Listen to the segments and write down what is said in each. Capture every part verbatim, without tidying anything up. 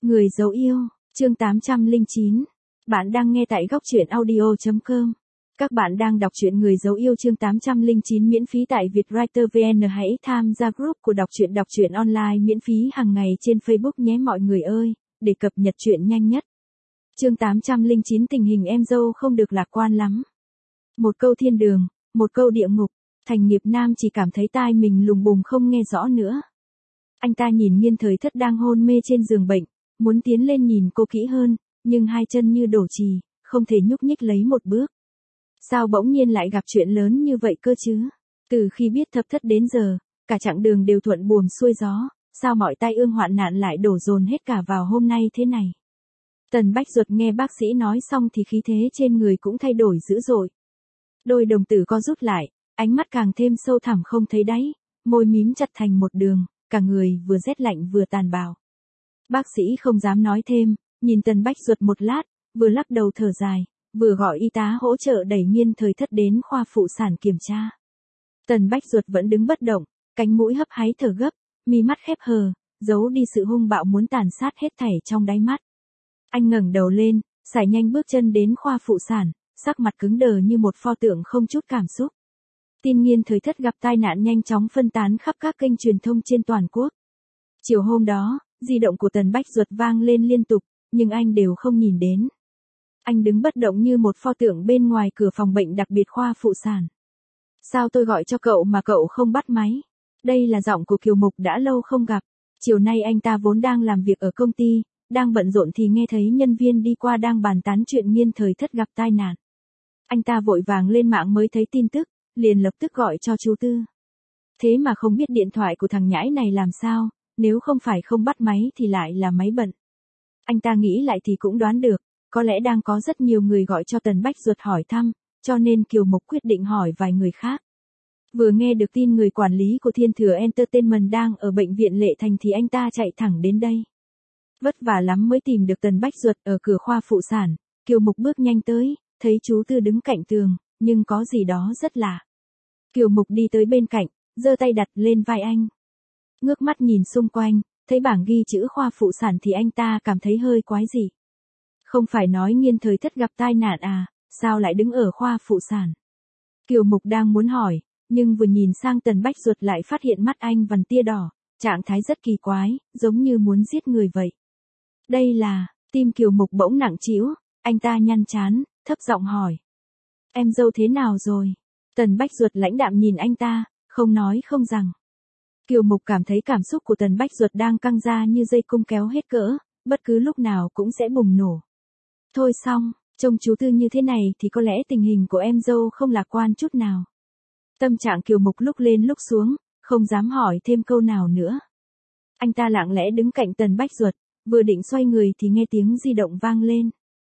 Người dấu yêu, chương tám trăm lẻ chín. Bạn đang nghe tại góc truyện audio chấm com. Các bạn đang đọc truyện Người dấu yêu chương tám trăm lẻ chín miễn phí tại Vietwriter vê en. Hãy tham gia group của đọc truyện đọc truyện online miễn phí hàng ngày trên Facebook nhé mọi người ơi, để cập nhật truyện nhanh nhất. Chương tám trăm lẻ chín tình hình em dâu không được lạc quan lắm. Một câu thiên đường, một câu địa ngục, Thành Nghiệp Nam chỉ cảm thấy tai mình lùng bùng không nghe rõ nữa. Anh ta nhìn Nghiên Thời Thất đang hôn mê trên giường bệnh, muốn tiến lên nhìn cô kỹ hơn, nhưng hai chân như đổ chì, không thể nhúc nhích lấy một bước. Sao bỗng nhiên lại gặp chuyện lớn như vậy cơ chứ? Từ khi biết Thập Thất đến giờ, cả chặng đường đều thuận buồm xuôi gió, sao mọi tai ương hoạn nạn lại đổ dồn hết cả vào hôm nay thế này? Tần Bách Duật nghe bác sĩ nói xong thì khí thế trên người cũng thay đổi dữ dội. Đôi đồng tử co rút lại, ánh mắt càng thêm sâu thẳm không thấy đáy, môi mím chặt thành một đường, cả người vừa rét lạnh vừa tàn bạo. Bác sĩ không dám nói thêm, nhìn Tần Bách Duật một lát, vừa lắc đầu thở dài, vừa gọi y tá hỗ trợ đẩy Nghiên Thời Thất đến khoa phụ sản kiểm tra. Tần Bách Duật vẫn đứng bất động, cánh mũi hấp háy thở gấp, mi mắt khép hờ, giấu đi sự hung bạo muốn tàn sát hết thảy trong đáy mắt. Anh ngẩng đầu lên, sải nhanh bước chân đến khoa phụ sản, sắc mặt cứng đờ như một pho tượng không chút cảm xúc. Tin Nghiên Thời Thất gặp tai nạn nhanh chóng phân tán khắp các kênh truyền thông trên toàn quốc. Chiều hôm đó, di động của Tần Bách Duật vang lên liên tục, nhưng anh đều không nhìn đến. Anh đứng bất động như một pho tượng bên ngoài cửa phòng bệnh đặc biệt khoa phụ sản. Sao tôi gọi cho cậu mà cậu không bắt máy? Đây là giọng của Kiều Mục đã lâu không gặp. Chiều nay anh ta vốn đang làm việc ở công ty, đang bận rộn thì nghe thấy nhân viên đi qua đang bàn tán chuyện Nghiên Thời Thất gặp tai nạn. Anh ta vội vàng lên mạng mới thấy tin tức, liền lập tức gọi cho chú Tư. Thế mà không biết điện thoại của thằng nhãi này làm sao, nếu không phải không bắt máy thì lại là máy bận. Anh ta nghĩ lại thì cũng đoán được, có lẽ đang có rất nhiều người gọi cho Tần Bách Duật hỏi thăm, cho nên Kiều Mục quyết định hỏi vài người khác. Vừa nghe được tin người quản lý của Thiên Thừa Entertainment đang ở bệnh viện Lệ Thành thì anh ta chạy thẳng đến đây. Vất vả lắm mới tìm được Tần Bách Duật ở cửa khoa phụ sản, Kiều Mục bước nhanh tới, thấy chú Tư đứng cạnh tường, nhưng có gì đó rất lạ. Kiều Mục đi tới bên cạnh, giơ tay đặt lên vai anh. Ngước mắt nhìn xung quanh, thấy bảng ghi chữ khoa phụ sản thì anh ta cảm thấy hơi quái dị. Không phải nói Nghiên Thời Thất gặp tai nạn à, sao lại đứng ở khoa phụ sản? Kiều Mục đang muốn hỏi, nhưng vừa nhìn sang Tần Bách Duật lại phát hiện mắt anh vằn tia đỏ, trạng thái rất kỳ quái, giống như muốn giết người vậy. Đây là, tim Kiều Mục bỗng nặng trĩu, anh ta nhăn trán, thấp giọng hỏi. Em dâu thế nào rồi? Tần Bách Duật lãnh đạm nhìn anh ta, không nói không rằng. Kiều Mục cảm thấy cảm xúc của Tần Bách Duật đang căng ra như dây cung kéo hết cỡ, bất cứ lúc nào cũng sẽ bùng nổ. Thôi xong, trông chú Tư như thế này thì có lẽ tình hình của em dâu không lạc quan chút nào. Tâm trạng Kiều Mục lúc lên lúc xuống, không dám hỏi thêm câu nào nữa. Anh ta lặng lẽ đứng cạnh Tần Bách Duật, vừa định xoay người thì nghe tiếng di động vang lên.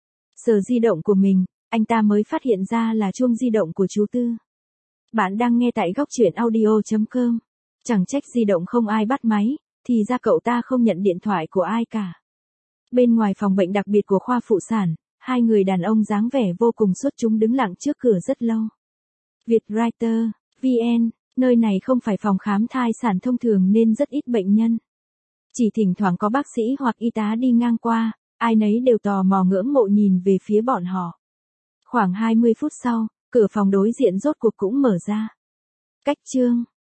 Sờ di động của mình, anh ta mới phát hiện ra là chuông di động của chú Tư. Bạn đang nghe tại góc truyện audio chấm com. Chẳng trách di động không ai bắt máy, thì ra cậu ta không nhận điện thoại của ai cả. Bên ngoài phòng bệnh đặc biệt của khoa phụ sản, hai người đàn ông dáng vẻ vô cùng xuất chúng đứng lặng trước cửa rất lâu. Vietwriter vê en, nơi này không phải phòng khám thai sản thông thường nên rất ít bệnh nhân. Chỉ thỉnh thoảng có bác sĩ hoặc y tá đi ngang qua, ai nấy đều tò mò ngưỡng mộ nhìn về phía bọn họ. Khoảng hai mươi phút sau, cửa phòng đối diện rốt cuộc cũng mở ra. Cách chương